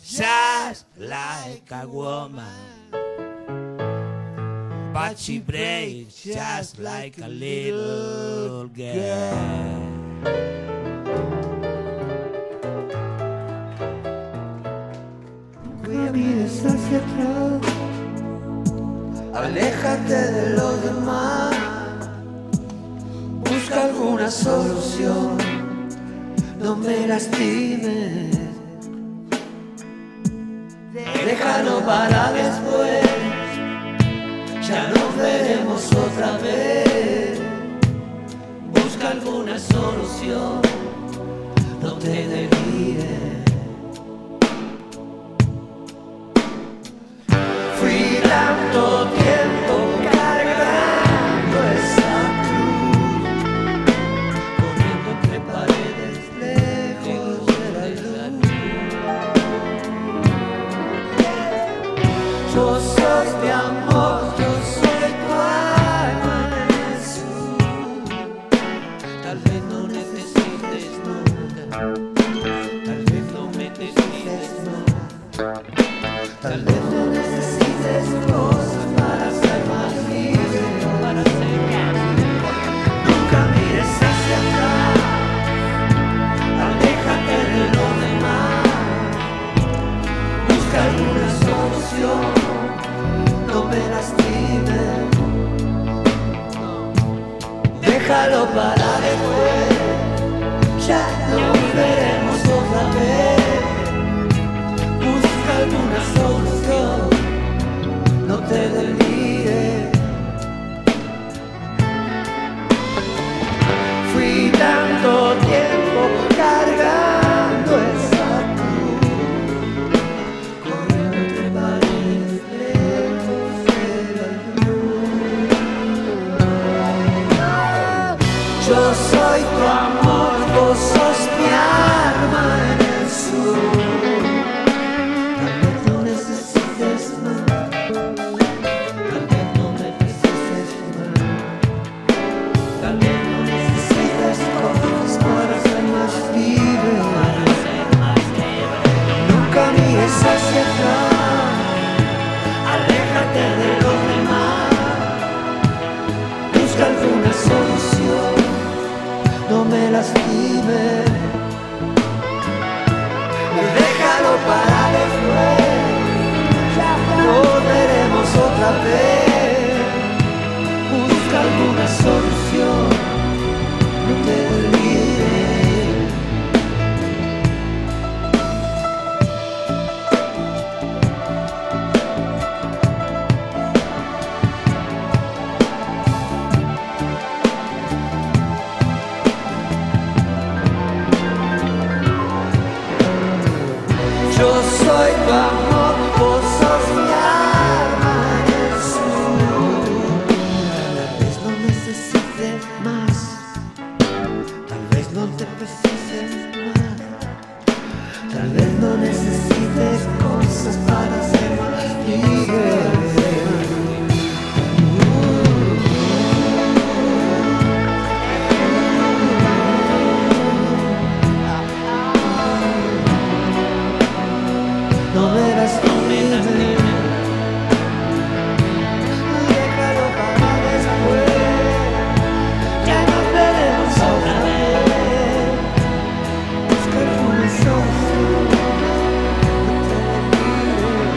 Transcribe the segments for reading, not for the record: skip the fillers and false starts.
just like a woman, but she breaks just like a little girl. No mires hacia atrás, aléjate de los demás, busca alguna solución, no me lastimes, déjalo para después, ya nos veremos otra vez, busca alguna solución, no te delires. Tanto tiempo cargando esa cruz, corriendo entre paredes lejos de la luz. Yo soy mi amor, yo soy tu alma en el sur. Tal vez no necesites nunca, tal vez no me necesites nunca, tal vez no necesites cosas para ser más libre, para ser más libre. Nunca mires hacia atrás, aléjate de lo demás, busca alguna solución, no me lastimes, déjalo para después, ya nos veremos otra vez, busca alguna solución, no te delires. Fui tanto tiempo cargando esa cruz, corriendo entre paredes lejos de la luz. Yo soy tu amor, vos sos mi alma en el sur. Tal vez no necesites más, tal vez no necesites más, tal vez no necesites cosas para ser más libre, para ser más libre. Nunca mires hacia atrás, aléjate de los demás, busca alguna solución, no me lastimes, déjalo para después, ya nos veremos otra vez, busca alguna solución, no te delires. Yo soy tu amor, vos sos mi alma en el sur. Tal vez no necesites más, tal vez no te precises más, tal vez no necesites cosas para ser más libre. No me lastimes, déjalo para después, ya nos veremos otra vez, busca alguna solución, no te delires.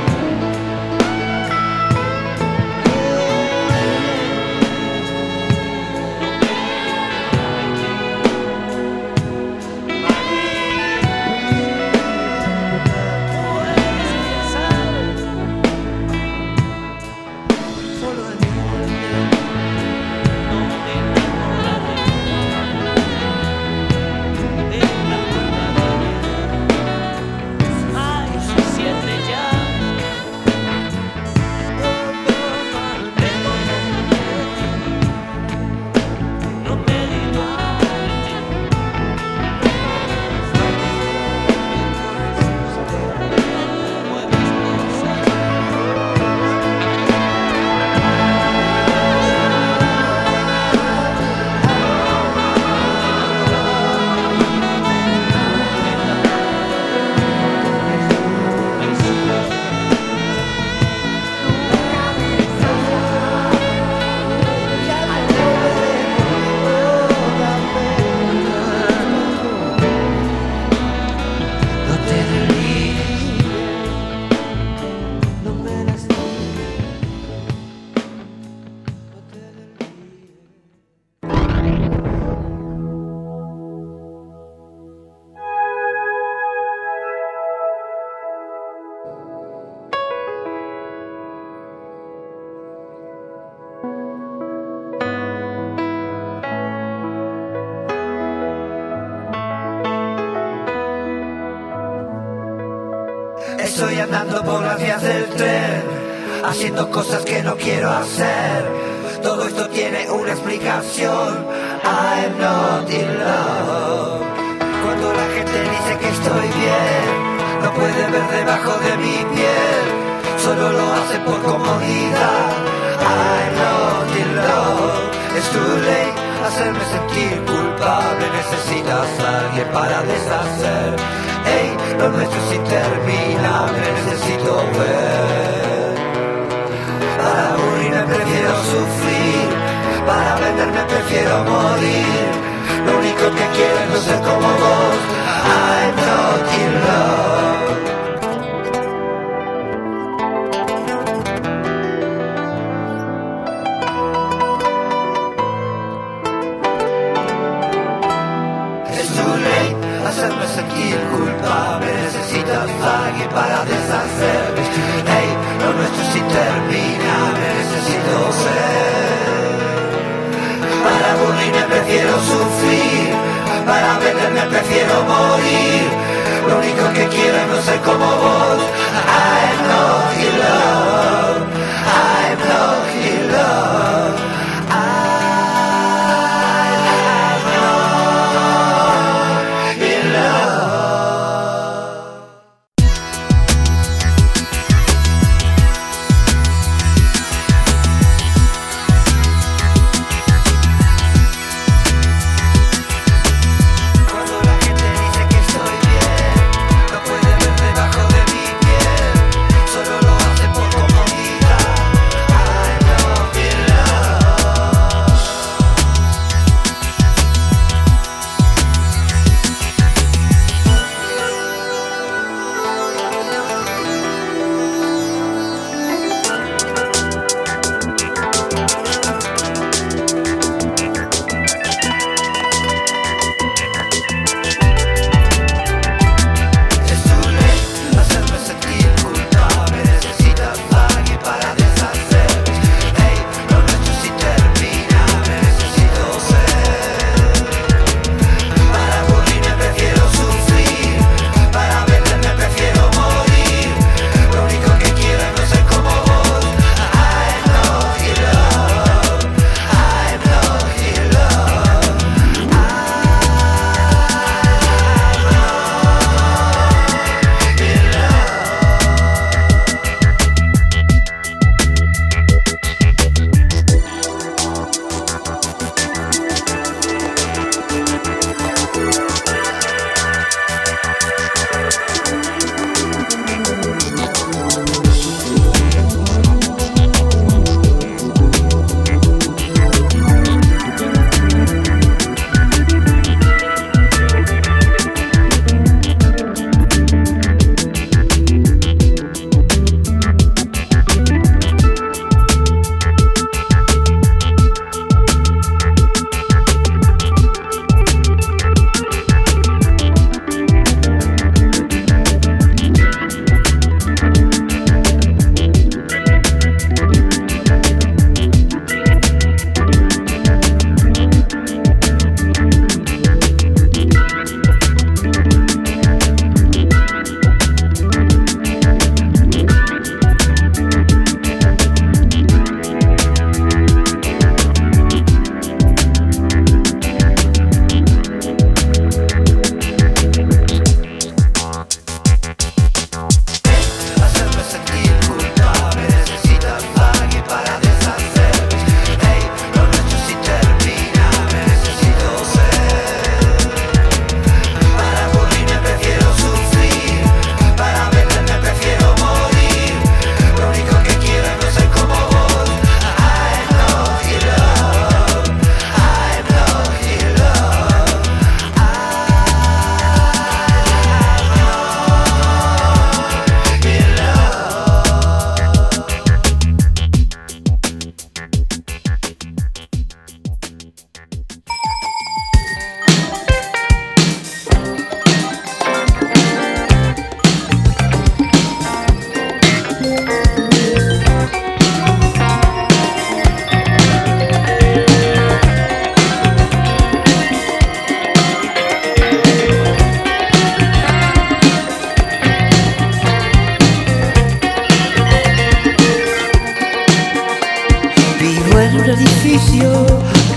Estoy andando por las vías del tren, haciendo cosas que no quiero hacer. Todo esto tiene una explicación. I'm not in love. Cuando la gente dice que estoy bien, no puede ver debajo de mi piel, solo lo hace por comodidad. I'm not in love. Es too late, hacerme sentir culpable. Necesitas a alguien para deshacer. Ey, lo nuestro es interminable, necesito ver. Para aburrirme prefiero sufrir, para venderme prefiero morir. Lo único que quiero es no ser como vos. I'm not in love. Es too late, hacerme sentir culpable. Necesitas a alguien para deshacer. Hey, lo nuestro es interminable, necesito ser. Para aburrirme prefiero sufrir, para venderme prefiero morir. Lo único que quiero es no ser como vos. I'm not in love. I'm not in love. I'm not in love. Cuando la gente dice que estoy bien, no puede ver debajo de mi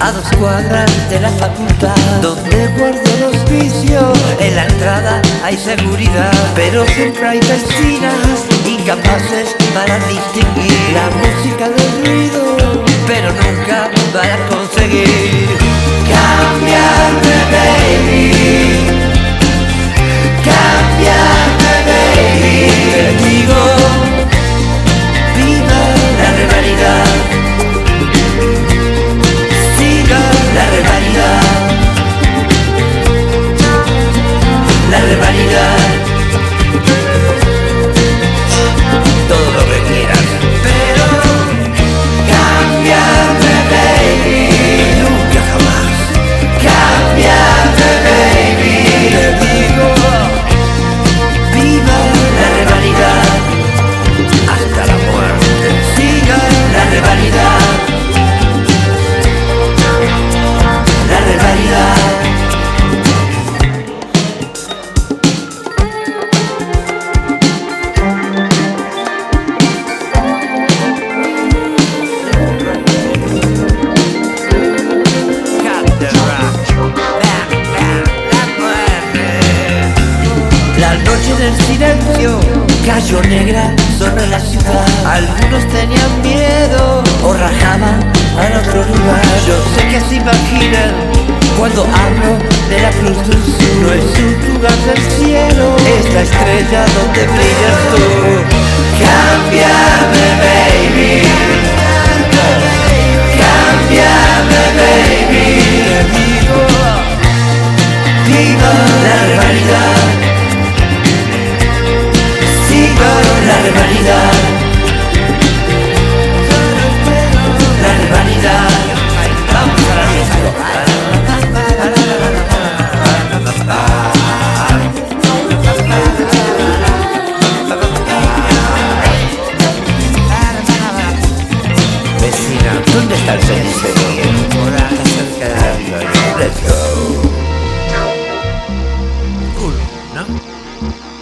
a 2 cuadras de la facultad, donde guardo los vicios. En la entrada hay seguridad, pero siempre hay vecinas incapaces para distinguir la música del ruido, pero nunca para conseguir cambiarme, baby. Cambiarme, baby. Te digo, viva la rivalidad, siga la rivalidad, la rivalidad, todo lo que quieras, pero cambiarme, baby, nunca jamás. Cambiarme, baby. Te digo, viva la rivalidad hasta la muerte, siga la rivalidad, la rivalidad. La noche del silencio cayó negra sobre la ciudad. Algunos tenían miedo o rajaban al otro lugar. Yo sé que se imaginan cuando hablo de la Cruz del Sur. No es un lugar del cielo, es la estrella donde brillas tú. Cámbiame, baby. Cámbiame, baby. Te digo, viva la rivalidad, siga la rivalidad, la rivalidad. Vamos a la disco. Vecina, ¿dónde está el cenicero? Por acá cerca de la rivalidad. Let's go. Cool, ¿no?